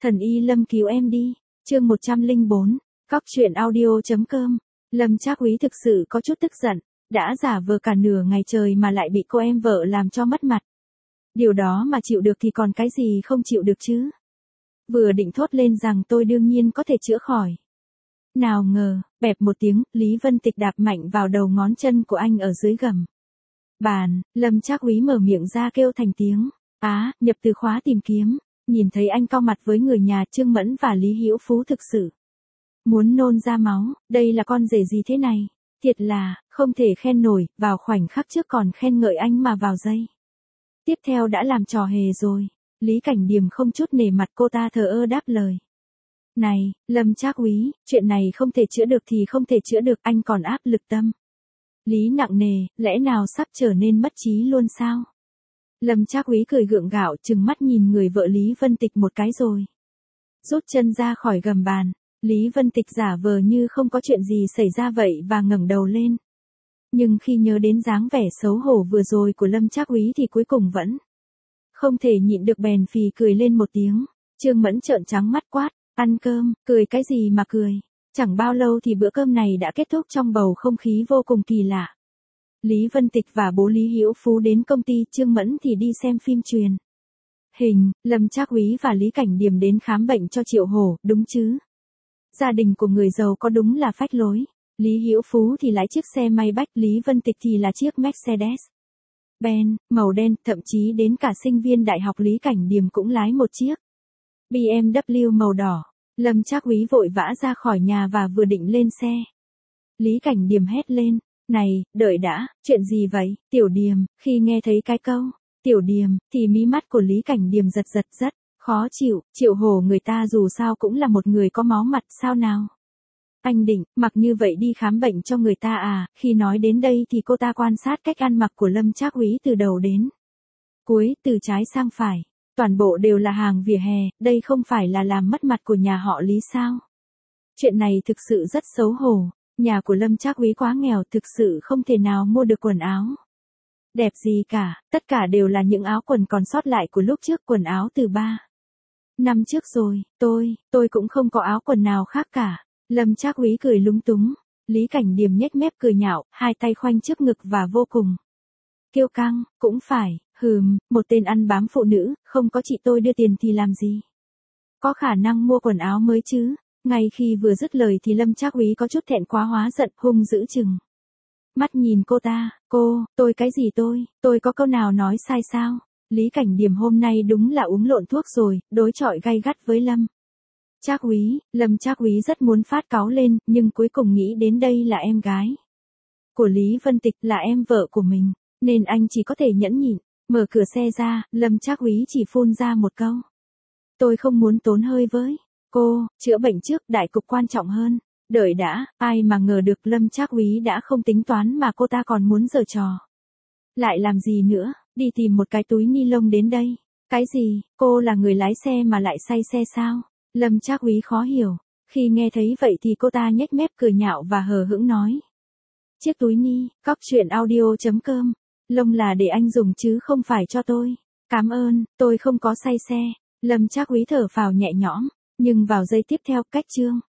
Thần y Lâm cứu em đi. Chương 104. Cóc truyện audio.com. Lâm Trác Úy thực sự có chút tức giận, đã giả vờ cả nửa ngày trời mà lại bị cô em vợ làm cho mất mặt. Điều đó mà chịu được thì còn cái gì không chịu được chứ? Vừa định thốt lên rằng tôi đương nhiên có thể chữa khỏi. Nào ngờ, bẹp một tiếng, Lý Vân Tịch đạp mạnh vào đầu ngón chân của anh ở dưới gầm bàn. Lâm Trác Úy mở miệng ra kêu thành tiếng. Nhập từ khóa tìm kiếm. Nhìn thấy anh cau mặt với người nhà Trương Mẫn và Lý Hữu Phú thực sự muốn nôn ra máu. Đây là con rể gì thế này? Thiệt là, không thể khen nổi, vào khoảnh khắc trước còn khen ngợi anh mà vào giây tiếp theo đã làm trò hề rồi. Lý Cảnh Điềm không chút nể mặt cô ta thờ ơ đáp lời. Này, Lâm Trác Úy, chuyện này không thể chữa được thì không thể chữa được, anh còn áp lực tâm lý nặng nề, lẽ nào sắp trở nên mất trí luôn sao? Lâm Trác Úy cười gượng gạo trừng mắt nhìn người vợ Lý Vân Tịch một cái rồi rút chân ra khỏi gầm bàn. Lý Vân Tịch giả vờ như không có chuyện gì xảy ra vậy và ngẩng đầu lên. Nhưng khi nhớ đến dáng vẻ xấu hổ vừa rồi của Lâm Trác Úy thì cuối cùng vẫn không thể nhịn được bèn phì cười lên một tiếng. Trương Mẫn trợn trắng mắt quát, ăn cơm, cười cái gì mà cười? Chẳng bao lâu thì bữa cơm này đã kết thúc trong bầu không khí vô cùng kỳ lạ. Lý Vân Tịch và bố Lý Hữu Phú đến công ty, Trương Mẫn thì đi xem phim truyền hình, Lâm Trác Úy và Lý Cảnh Điềm đến khám bệnh cho Triệu Hổ, đúng chứ? Gia đình của người giàu có đúng là phách lối. Lý Hữu Phú thì lái chiếc xe Maybach, Lý Vân Tịch thì là chiếc Mercedes Benz màu đen, thậm chí đến cả sinh viên đại học Lý Cảnh Điềm cũng lái một chiếc BMW màu đỏ. Lâm Trác Úy vội vã ra khỏi nhà và vừa định lên xe, Lý Cảnh Điềm hét lên, này, đợi đã, chuyện gì vậy, Tiểu Điềm? Khi nghe thấy cái câu Tiểu Điềm thì mí mắt của Lý Cảnh Điềm giật rất khó chịu. Triệu Hổ người ta dù sao cũng là một người có máu mặt sao nào? Anh định mặc như vậy đi khám bệnh cho người ta à? Khi nói đến đây thì cô ta quan sát cách ăn mặc của Lâm Trác Úy từ đầu đến cuối, từ trái sang phải, toàn bộ đều là hàng vỉa hè. Đây không phải là làm mất mặt của nhà họ Lý sao? Chuyện này thực sự rất xấu hổ. Nhà của Lâm Trác Úy quá nghèo, thực sự không thể nào mua được quần áo đẹp gì cả, tất cả đều là những áo quần còn sót lại của lúc trước, quần áo từ 3 năm trước rồi. Tôi cũng không có áo quần nào khác cả. Lâm Trác Úy cười lúng túng. Lý Cảnh Điềm nhếch mép cười nhạo, hai tay khoanh trước ngực và vô cùng kiêu căng, cũng phải, một tên ăn bám phụ nữ, không có chị tôi đưa tiền thì làm gì? Có khả năng mua quần áo mới chứ? Ngay khi vừa dứt lời thì Lâm Trác Úy có chút thẹn quá hóa giận, hung dữ chừng mắt nhìn cô ta. Tôi cái gì tôi có câu nào nói sai sao? Lý Cảnh Điềm hôm nay đúng là uống lộn thuốc rồi, đối chọi gay gắt với Lâm Trác Úy. Lâm Trác Úy rất muốn phát cáu lên, nhưng cuối cùng nghĩ đến đây là em gái của Lý Vân Tịch, là em vợ của mình, nên anh chỉ có thể nhẫn nhịn. Mở cửa xe ra, Lâm Trác Úy chỉ phun ra một câu. Tôi không muốn tốn hơi với cô, chữa bệnh trước, đại cục quan trọng hơn. Đợi đã, ai mà ngờ được Lâm Trác Úy đã không tính toán mà cô ta còn muốn giở trò. Lại làm gì nữa, đi tìm một cái túi ni lông đến đây. Cái gì, cô là người lái xe mà lại say xe sao? Lâm Trác Úy khó hiểu. Khi nghe thấy vậy thì cô ta nhếch mép cười nhạo và hờ hững nói. Chiếc túi ni, cóc truyện audio.com. Lông là để anh dùng chứ không phải cho tôi. Cảm ơn, tôi không có say xe. Lâm Trác Úy thở phào nhẹ nhõm, nhưng vào giây tiếp theo, cách chương